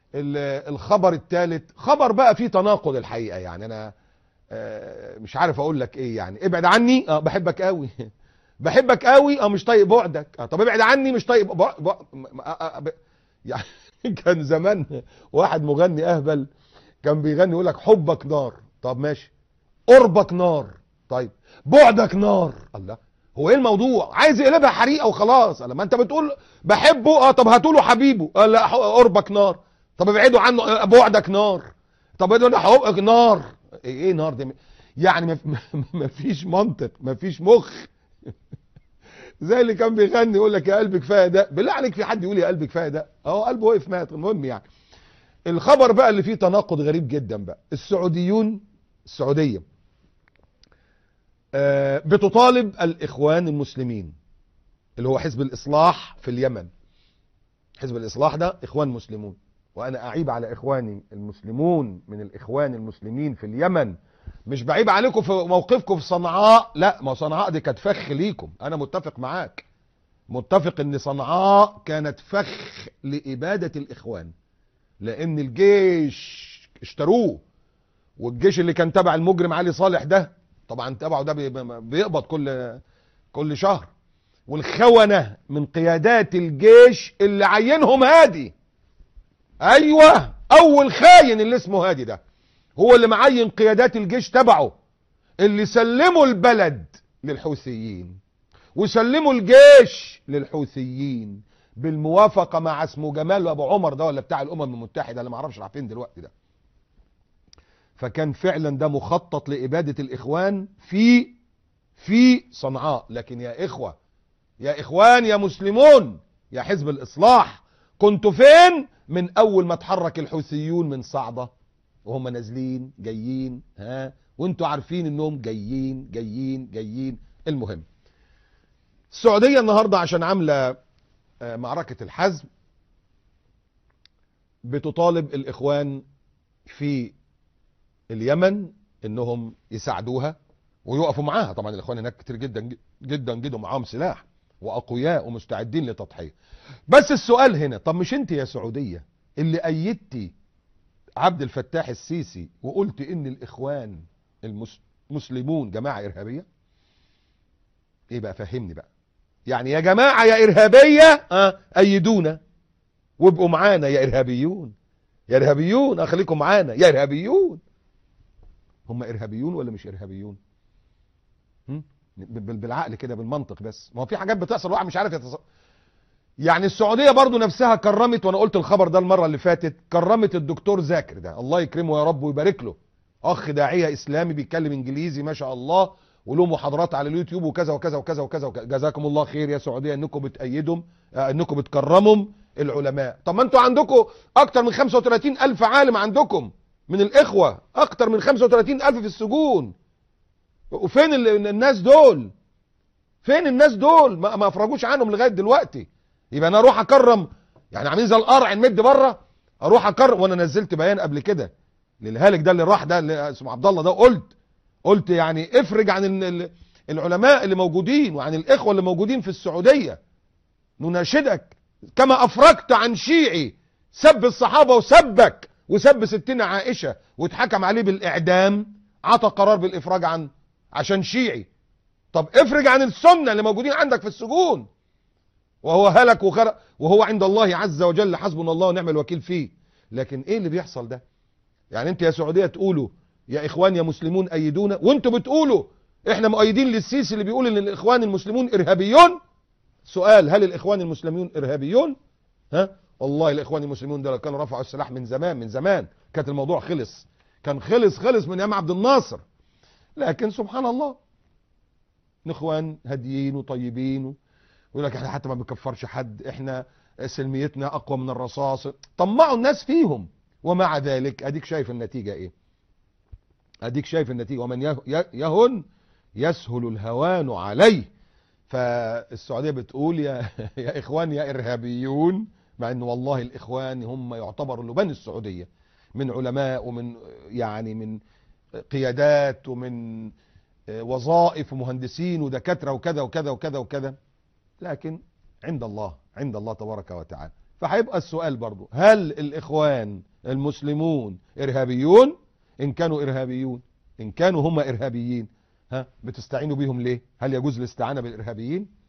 الخبر الثالث خبر بقى فيه تناقض الحقيقة، يعني انا مش عارف اقول لك ايه. يعني ابعد عني، بحبك قوي بحبك قوي، مش طايق بعدك. طب ابعد عني، مش طايق يعني كان زمان واحد مغني اهبل كان بيغني يقول لك حبك نار، طب ماشي، قربك نار، طيب بعدك نار. الله، هو ايه الموضوع؟ عايز يقلبها حريقه وخلاص. ما انت بتقول بحبه، طب هاتوا حبيبه، لا قربك نار، طب ابعدوا عنه، بعدك نار، طب ابعدوا حبك نار. ايه نار دي؟ يعني مفيش منطق، مفيش مخ. زي اللي كان بيغني يقول لك يا قلبي كفايه ده. بالله عليك في حد يقول يا قلبي كفايه ده؟ اهو قلبه وقف مات. المهم يعني الخبر بقى اللي فيه تناقض غريب جدا بقى، السعوديه بتطالب الاخوان المسلمين اللي هو حزب الاصلاح في اليمن. حزب الاصلاح ده اخوان مسلمون، وانا اعيب على اخواني المسلمون من الاخوان المسلمين في اليمن. مش بعيب عليكم في موقفكم في صنعاء، لا، ما صنعاء دي كانت فخ ليكم، انا متفق معاك، متفق ان صنعاء كانت فخ لابادة الاخوان، لان الجيش اشتروه، والجيش اللي كان تبع المجرم علي صالح ده طبعا تبعه ده بيقبض كل شهر، والخونة من قيادات الجيش اللي عينهم هادي. ايوه، اول خاين اللي اسمه هادي ده هو اللي معين قيادات الجيش تبعه، اللي سلموا البلد للحوثيين وسلموا الجيش للحوثيين بالموافقة مع اسمه جمال ابو عمر ده، ولا بتاع الامم المتحدة اللي معرفش راح فين دلوقتي ده. فكان فعلا ده مخطط لإبادة الإخوان في صنعاء. لكن يا إخوة، يا إخوان، يا مسلمون، يا حزب الإصلاح، كنتوا فين من أول ما تحرك الحوثيون من صعدة وهم نازلين جايين؟ وانتوا عارفين انهم جايين. المهم السعودية النهاردة عشان عاملة معركة الحزم بتطالب الإخوان في اليمن انهم يساعدوها ويقفوا معاها. طبعا الاخوان هناك كتير جدا جدا جدا معاهم سلاح واقوياء ومستعدين لتضحيه. بس السؤال هنا، طب مش انت يا سعودية اللي ايدتي عبد الفتاح السيسي وقلت ان الاخوان المسلمون جماعة ارهابية؟ ايه بقى؟ فهمني بقى. يعني يا جماعة يا ارهابية ايدونا وابقوا معانا يا ارهابيون، يا ارهابيون خليكم معانا يا ارهابيون. هم ارهابيون ولا مش ارهابيون؟ بالعقل كده، بالمنطق. بس ما هو في حاجات بتحصل واحد مش عارف يعني السعودية برضو نفسها كرمت، وانا قلت الخبر ده المرة اللي فاتت، كرمت الدكتور زاكر ده، الله يكرمه يا رب ويبارك له، اخ داعية اسلامي بيتكلم انجليزي ما شاء الله، وله محاضرات على اليوتيوب وكذا وكذا وكذا وكذا. جزاكم الله خير يا سعودية انكم بتأيدهم، انكم بتكرموا العلماء. طب ما انتوا عندكم اكتر من 35 الف عالم عندكم من الاخوة، اكتر من 35 الف في السجون. وفين الناس دول؟ فين الناس دول؟ ما افرجوش عنهم لغاية دلوقتي. يبقى انا اروح اكرم؟ يعني عاملين زي القرع نمد بره اروح اكرم؟ وانا نزلت بيان قبل كده للهالك ده اللي راح ده اللي اسمه عبد الله ده، قلت يعني افرج عن العلماء اللي موجودين وعن الاخوة اللي موجودين في السعودية. نناشدك كما افرجت عن شيعي سب الصحابة وسبك وسب ستنا عائشة واتحكم عليه بالاعدام، عطى قرار بالافراج عشان شيعي. طب افرج عن السنة اللي موجودين عندك في السجون، وهو هلك وخرق، وهو عند الله عز وجل حسبنا الله ونعم الوكيل فيه. لكن ايه اللي بيحصل ده؟ يعني انت يا سعودية تقولوا يا اخوان يا مسلمون ايدونا، وانتوا بتقولوا احنا مؤيدين للسيسي اللي بيقول ان الاخوان المسلمون ارهابيون. سؤال، هل الاخوان المسلمون ارهابيون؟ والله الاخوان المسلمون ده لو كانوا رفعوا السلاح من زمان كانت الموضوع خلص، كان خلص من ايام عبد الناصر. لكن سبحان الله، اخوان هاديين وطيبين ويقول لك احنا حتى ما بنكفرش حد، احنا سلميتنا اقوى من الرصاص. طمعوا الناس فيهم، ومع ذلك اديك شايف النتيجة ايه؟ اديك شايف النتيجة، ومن يهن يسهل الهوان عليه. فالسعودية بتقول يا اخوان يا ارهابيون، مع ان والله الاخوان هم يعتبروا لبان السعودية من علماء ومن يعني من قيادات ومن وظائف ومهندسين ودكاترة وكذا وكذا وكذا وكذا. لكن عند الله تبارك وتعالى. فهيبقى السؤال برضو، هل الاخوان المسلمون ارهابيون؟ ان كانوا ارهابيون، ان كانوا هم ارهابيين، ها بتستعينوا بيهم ليه؟ هل يجوز الاستعانة بالارهابيين؟